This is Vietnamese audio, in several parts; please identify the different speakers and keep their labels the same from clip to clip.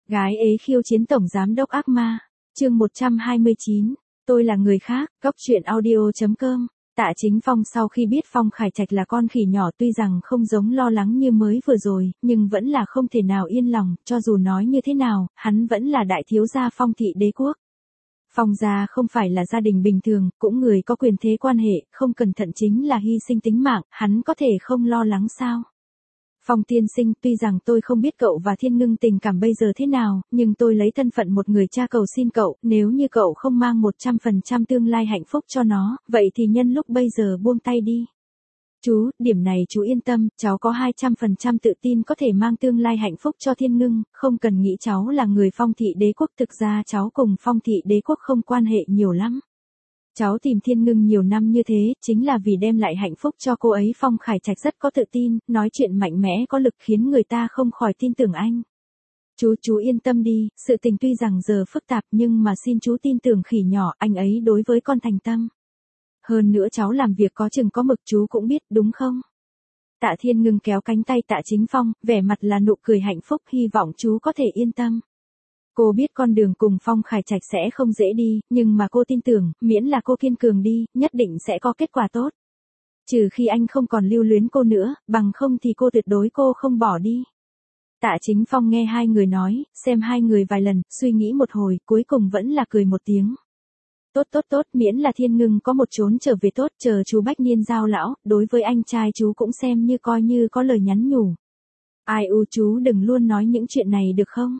Speaker 1: Gái ế khiêu chiến tổng giám đốc ác ma. Chương 129. Tôi là người khác. Cốc truyện audio.com. Tạ Chính Phong sau khi biết Phong Khải Trạch là con khỉ nhỏ tuy rằng không giống lo lắng như mới vừa rồi, nhưng vẫn là không thể nào yên lòng, cho dù nói như thế nào, hắn vẫn là đại thiếu gia Phong thị đế quốc. Phong gia không phải là gia đình bình thường, cũng người có quyền thế quan hệ, không cẩn thận chính là hy sinh tính mạng, hắn có thể không lo lắng sao? Phong tiên sinh, tuy rằng tôi không biết cậu và Thiên Ngưng tình cảm bây giờ thế nào, nhưng tôi lấy thân phận một người cha cầu xin cậu, nếu như cậu không mang 100% tương lai hạnh phúc cho nó, vậy thì nhân lúc bây giờ buông tay đi. Chú, điểm này chú yên tâm, cháu có 200% tự tin có thể mang tương lai hạnh phúc cho Thiên Ngưng, không cần nghĩ cháu là người Phong thị đế quốc, thực ra cháu cùng Phong thị đế quốc không quan hệ nhiều lắm. Cháu tìm Thiên Ngưng nhiều năm như thế, chính là vì đem lại hạnh phúc cho cô ấy. Phong Khải Trạch rất có tự tin, nói chuyện mạnh mẽ có lực khiến người ta không khỏi tin tưởng anh. Chú yên tâm đi, sự tình tuy rằng giờ phức tạp nhưng mà xin chú tin tưởng khỉ nhỏ, anh ấy đối với con thành tâm. Hơn nữa cháu làm việc có chừng có mực chú cũng biết đúng không? Tạ Thiên Ngưng kéo cánh tay Tạ Chính Phong, vẻ mặt là nụ cười hạnh phúc, hy vọng chú có thể yên tâm. Cô biết con đường cùng Phong Khải Trạch sẽ không dễ đi, nhưng mà cô tin tưởng, miễn là cô kiên cường đi, nhất định sẽ có kết quả tốt. Trừ khi anh không còn lưu luyến cô nữa, bằng không thì cô tuyệt đối cô không bỏ đi. Tạ Chính Phong nghe hai người nói, xem hai người vài lần, suy nghĩ một hồi, cuối cùng vẫn là cười một tiếng. Tốt, miễn là Thiên Ngưng có một chốn trở về tốt, chờ chú Bách Niên giao lão, đối với anh trai chú cũng xem như coi như có lời nhắn nhủ. Ai chú đừng luôn nói những chuyện này được không?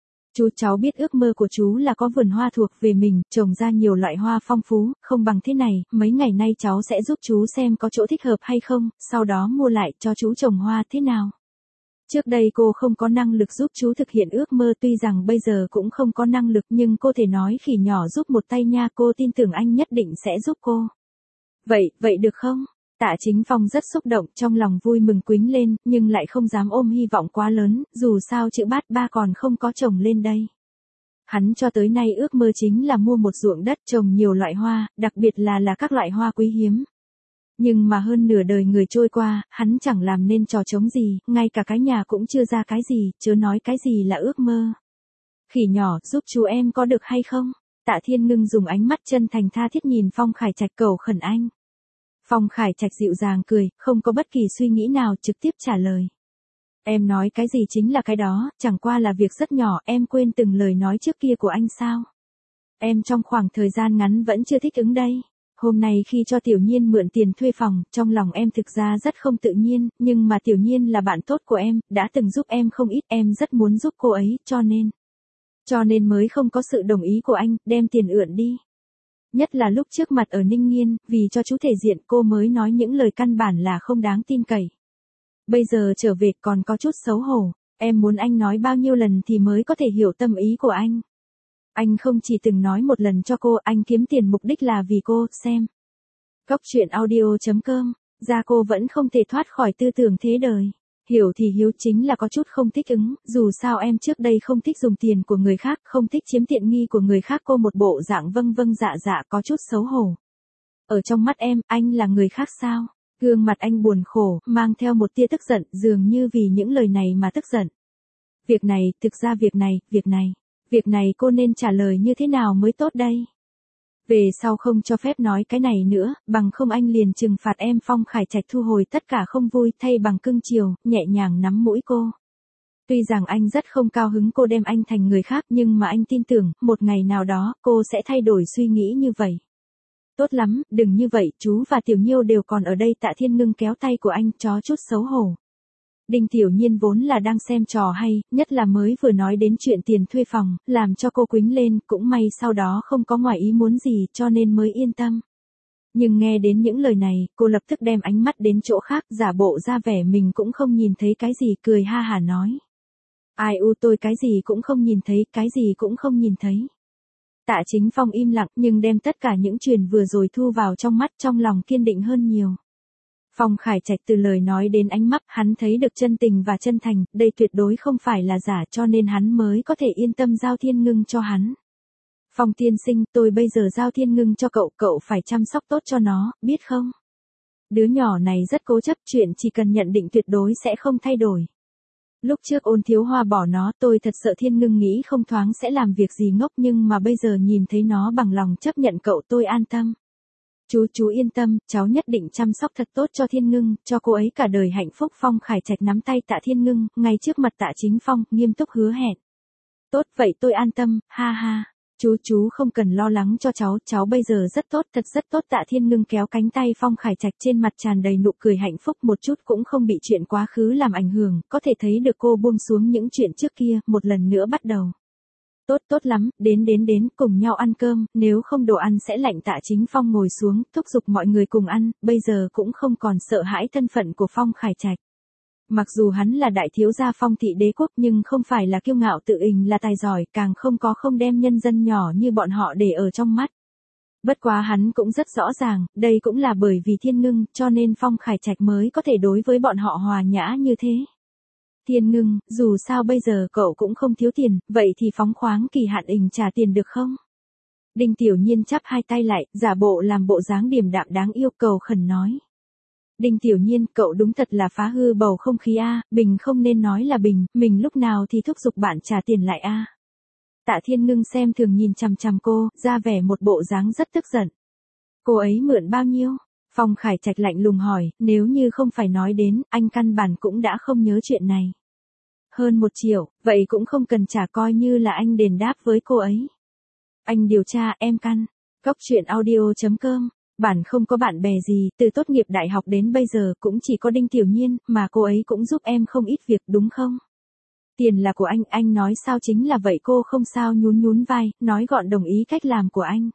Speaker 1: Cháu biết ước mơ của chú là có vườn hoa thuộc về mình, trồng ra nhiều loại hoa phong phú, không bằng thế này, mấy ngày nay cháu sẽ giúp chú xem có chỗ thích hợp hay không, sau đó mua lại cho chú trồng hoa thế nào. Trước đây cô không có năng lực giúp chú thực hiện ước mơ, tuy rằng bây giờ cũng không có năng lực, nhưng cô thể nói khỉ nhỏ giúp một tay nha, cô tin tưởng anh nhất định sẽ giúp cô. Vậy được không? Tạ Chính Phong rất xúc động, trong lòng vui mừng quýnh lên, nhưng lại không dám ôm hy vọng quá lớn, dù sao chữ bát ba còn không có trồng lên đây. Hắn cho tới nay ước mơ chính là mua một ruộng đất trồng nhiều loại hoa, đặc biệt là các loại hoa quý hiếm. Nhưng mà hơn nửa đời người trôi qua, hắn chẳng làm nên trò trống gì, ngay cả cái nhà cũng chưa ra cái gì, chớ nói cái gì là ước mơ. Khỉ nhỏ, giúp chú em có được hay không? Tạ Thiên Ngưng dùng ánh mắt chân thành tha thiết nhìn Phong Khải Trạch cầu khẩn anh. Phong Khải Trạch dịu dàng cười, không có bất kỳ suy nghĩ nào, trực tiếp trả lời. Em nói cái gì chính là cái đó, chẳng qua là việc rất nhỏ, em quên từng lời nói trước kia của anh sao? Em trong khoảng thời gian ngắn vẫn chưa thích ứng đây. Hôm nay khi cho Tiểu Nhiên mượn tiền thuê phòng, trong lòng em thực ra rất không tự nhiên, nhưng mà Tiểu Nhiên là bạn tốt của em, đã từng giúp em không ít, em rất muốn giúp cô ấy, cho nên mới không có sự đồng ý của anh, đem tiền ượn đi. Nhất là lúc trước mặt ở Ninh Nghiên, vì cho chú thể diện cô mới nói những lời căn bản là không đáng tin cậy. Bây giờ trở về còn có chút xấu hổ, em muốn anh nói bao nhiêu lần thì mới có thể hiểu tâm ý của anh. Anh không chỉ từng nói một lần cho cô, anh kiếm tiền mục đích là vì cô, xem. Cốc truyện audio.com, ra cô vẫn không thể thoát khỏi tư tưởng thế đời. Hiểu thì hiếu, chính là có chút không thích ứng, dù sao em trước đây không thích dùng tiền của người khác, không thích chiếm tiện nghi của người khác, cô một bộ dạng vâng dạ có chút xấu hổ. Ở trong mắt em, anh là người khác sao? Gương mặt anh buồn khổ, mang theo một tia tức giận, dường như vì những lời này mà tức giận. Việc này, thực ra việc này cô nên trả lời như thế nào mới tốt đây? Về sau không cho phép nói cái này nữa, bằng không anh liền trừng phạt em. Phong Khải Trạch thu hồi tất cả không vui, thay bằng cưng chiều, nhẹ nhàng nắm mũi cô. Tuy rằng anh rất không cao hứng cô đem anh thành người khác, nhưng mà anh tin tưởng, một ngày nào đó, cô sẽ thay đổi suy nghĩ như vậy. Tốt lắm, đừng như vậy, chú và Tiểu Nhiêu đều còn ở đây. Tạ Thiên Ngưng kéo tay của anh, chó chút xấu hổ. Đinh Tiểu Nhiên vốn là đang xem trò hay, nhất là mới vừa nói đến chuyện tiền thuê phòng, làm cho cô quýnh lên, cũng may sau đó không có ngoài ý muốn gì cho nên mới yên tâm. Nhưng nghe đến những lời này, cô lập tức đem ánh mắt đến chỗ khác, giả bộ ra vẻ mình cũng không nhìn thấy cái gì, cười ha hả nói. Tôi cái gì cũng không nhìn thấy. Tạ Chính Phong im lặng nhưng đem tất cả những chuyện vừa rồi thu vào trong mắt, trong lòng kiên định hơn nhiều. Phong Khải Trạch từ lời nói đến ánh mắt, hắn thấy được chân tình và chân thành, đây tuyệt đối không phải là giả, cho nên hắn mới có thể yên tâm giao Thiên Ngưng cho hắn. Phong tiên sinh, tôi bây giờ giao Thiên Ngưng cho cậu phải chăm sóc tốt cho nó, biết không? Đứa nhỏ này rất cố chấp, chuyện chỉ cần nhận định tuyệt đối sẽ không thay đổi. Lúc trước Ôn Thiếu Hoa bỏ nó tôi thật sợ Thiên Ngưng nghĩ không thoáng sẽ làm việc gì ngốc, nhưng mà bây giờ nhìn thấy nó bằng lòng chấp nhận cậu tôi an tâm. Chú yên tâm, cháu nhất định chăm sóc thật tốt cho Thiên Ngưng, cho cô ấy cả đời hạnh phúc. Phong Khải Trạch nắm tay Tạ Thiên Ngưng, ngay trước mặt Tạ Chính Phong, nghiêm túc hứa hẹn. Tốt, vậy tôi an tâm, ha ha. Chú không cần lo lắng cho cháu bây giờ rất tốt, thật rất tốt. Tạ Thiên Ngưng kéo cánh tay Phong Khải Trạch, trên mặt tràn đầy nụ cười hạnh phúc, một chút cũng không bị chuyện quá khứ làm ảnh hưởng, có thể thấy được cô buông xuống những chuyện trước kia, một lần nữa bắt đầu. Tốt lắm, đến, cùng nhau ăn cơm, nếu không đồ ăn sẽ lạnh. Tạ Chính Phong ngồi xuống, thúc giục mọi người cùng ăn, bây giờ cũng không còn sợ hãi thân phận của Phong Khải Trạch. Mặc dù hắn là đại thiếu gia Phong thị đế quốc nhưng không phải là kiêu ngạo tự ình là tài giỏi, càng không đem nhân dân nhỏ như bọn họ để ở trong mắt. Bất quá hắn cũng rất rõ ràng, đây cũng là bởi vì Thiên Ngưng, cho nên Phong Khải Trạch mới có thể đối với bọn họ hòa nhã như thế. Thiên Ngưng, dù sao bây giờ cậu cũng không thiếu tiền, vậy thì phóng khoáng kỳ hạn ình trả tiền được không? Đinh Tiểu Nhiên chắp hai tay lại, giả bộ làm bộ dáng điềm đạm đáng yêu, cầu khẩn nói. Đinh Tiểu Nhiên, cậu đúng thật là phá hư bầu không khí a, Bình không nên nói là Bình, mình lúc nào thì thúc giục bạn trả tiền lại a. Tạ Thiên Ngưng xem thường nhìn chằm chằm cô, ra vẻ một bộ dáng rất tức giận. Cô ấy mượn bao nhiêu? Phong Khải Trạch lạnh lùng hỏi, nếu như không phải nói đến, anh căn bản cũng đã không nhớ chuyện này. Hơn 1 triệu, vậy cũng không cần trả, coi như là anh đền đáp với cô ấy. Anh điều tra, em căn. Cóc truyện audio.com. Bản không có bạn bè gì, từ tốt nghiệp đại học đến bây giờ cũng chỉ có Đinh Tiểu Nhiên, mà cô ấy cũng giúp em không ít việc đúng không? Tiền là của anh nói sao chính là vậy. Cô không sao nhún vai, nói gọn đồng ý cách làm của anh.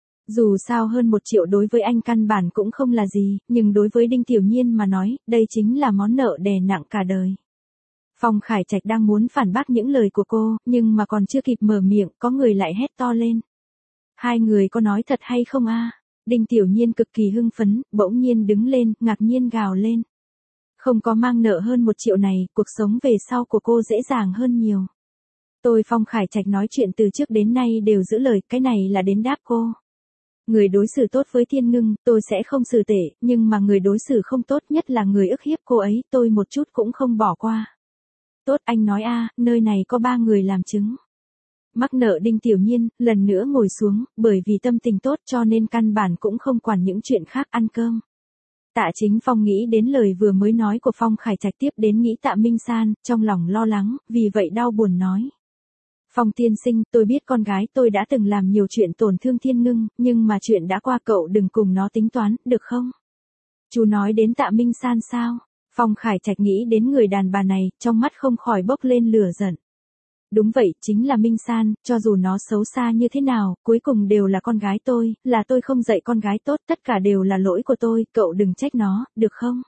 Speaker 1: Dù sao hơn 1 triệu đối với anh căn bản cũng không là gì, nhưng đối với Đinh Tiểu Nhiên mà nói, đây chính là món nợ đè nặng cả đời. Phong Khải Trạch đang muốn phản bác những lời của cô, nhưng mà còn chưa kịp mở miệng, có người lại hét to lên. Hai người có nói thật hay không a? Đinh Tiểu Nhiên cực kỳ hưng phấn, bỗng nhiên đứng lên, ngạc nhiên gào lên. Không có mang nợ hơn 1 triệu này, cuộc sống về sau của cô dễ dàng hơn nhiều. Tôi Phong Khải Trạch nói chuyện từ trước đến nay đều giữ lời, cái này là đến đáp cô. Người đối xử tốt với Thiên Ngưng, tôi sẽ không xử tệ, nhưng mà người đối xử không tốt, nhất là người ức hiếp cô ấy, tôi một chút cũng không bỏ qua. Tốt, anh nói a, nơi này có 3 người làm chứng. Mắc nợ Đinh Tiểu Nhiên, lần nữa ngồi xuống, bởi vì tâm tình tốt cho nên căn bản cũng không quản những chuyện khác, ăn cơm. Tạ Chính Phong nghĩ đến lời vừa mới nói của Phong Khải Trạch, tiếp đến nghĩ Tạ Minh San, trong lòng lo lắng, vì vậy đau buồn nói. Phong tiên sinh, tôi biết con gái tôi đã từng làm nhiều chuyện tổn thương Thiên Ngưng, nhưng mà chuyện đã qua, cậu đừng cùng nó tính toán, được không? Chú nói đến Tạ Minh San sao? Phong Khải Trạch nghĩ đến người đàn bà này, trong mắt không khỏi bốc lên lửa giận. Đúng vậy, chính là Minh San, cho dù nó xấu xa như thế nào, cuối cùng đều là con gái tôi, là tôi không dạy con gái tốt, tất cả đều là lỗi của tôi, cậu đừng trách nó, được không?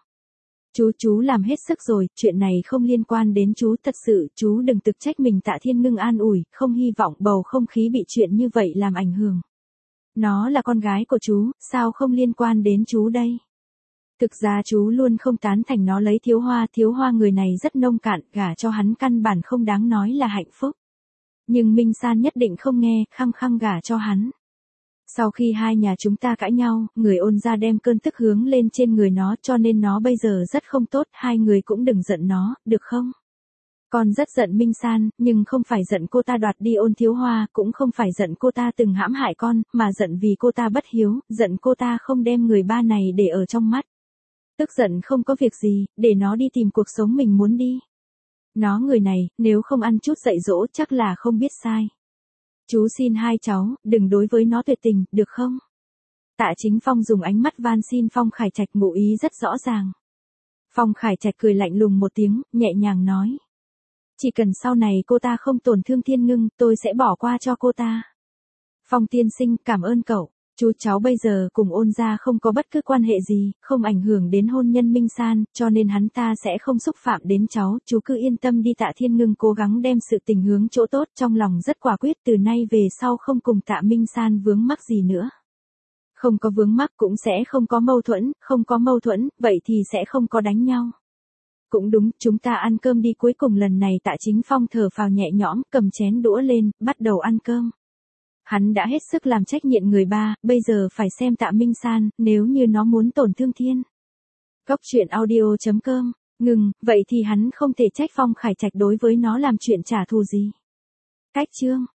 Speaker 1: Chú làm hết sức rồi, chuyện này không liên quan đến chú, thật sự, chú đừng tự trách mình. Tạ Thiên Ngưng an ủi, không hy vọng bầu không khí bị chuyện như vậy làm ảnh hưởng. Nó là con gái của chú, sao không liên quan đến chú đây? Thực ra chú luôn không tán thành nó lấy Thiếu Hoa người này rất nông cạn, gả cho hắn căn bản không đáng nói là hạnh phúc. Nhưng Minh San nhất định không nghe, khăng khăng gả cho hắn. Sau khi hai nhà chúng ta cãi nhau, người Ôn gia đem cơn tức hướng lên trên người nó, cho nên nó bây giờ rất không tốt, hai người cũng đừng giận nó, được không? Con rất giận Minh San, nhưng không phải giận cô ta đoạt đi Ôn Thiếu Hoa, cũng không phải giận cô ta từng hãm hại con, mà giận vì cô ta bất hiếu, giận cô ta không đem người ba này để ở trong mắt. Tức giận không có việc gì, để nó đi tìm cuộc sống mình muốn đi. Nó người này, nếu không ăn chút dạy dỗ chắc là không biết sai. Chú xin hai cháu, đừng đối với nó tuyệt tình, được không? Tạ Chính Phong dùng ánh mắt van xin Phong Khải Trạch, ngụ ý rất rõ ràng. Phong Khải Trạch cười lạnh lùng một tiếng, nhẹ nhàng nói. Chỉ cần sau này cô ta không tổn thương Thiên Ngưng, tôi sẽ bỏ qua cho cô ta. Phong tiên sinh, cảm ơn cậu. Chú cháu bây giờ cùng Ôn gia không có bất cứ quan hệ gì, không ảnh hưởng đến hôn nhân Minh San, cho nên hắn ta sẽ không xúc phạm đến cháu, chú cứ yên tâm đi. Tạ Thiên Ngưng cố gắng đem sự tình hướng chỗ tốt, trong lòng rất quả quyết, từ nay về sau không cùng Tạ Minh San vướng mắc gì nữa. Không có vướng mắc cũng sẽ không có mâu thuẫn, không có mâu thuẫn, vậy thì sẽ không có đánh nhau. Cũng đúng, chúng ta ăn cơm đi. Cuối cùng lần này Tạ Chính Phong thở phào nhẹ nhõm, cầm chén đũa lên, bắt đầu ăn cơm. Hắn đã hết sức làm trách nhiệm người ba, bây giờ phải xem Tạ Minh San, nếu như nó muốn tổn thương Thiên. Cóc truyện audio.com Ngừng, vậy thì hắn không thể trách Phong Khải Trạch đối với nó làm chuyện trả thù gì. Cách chương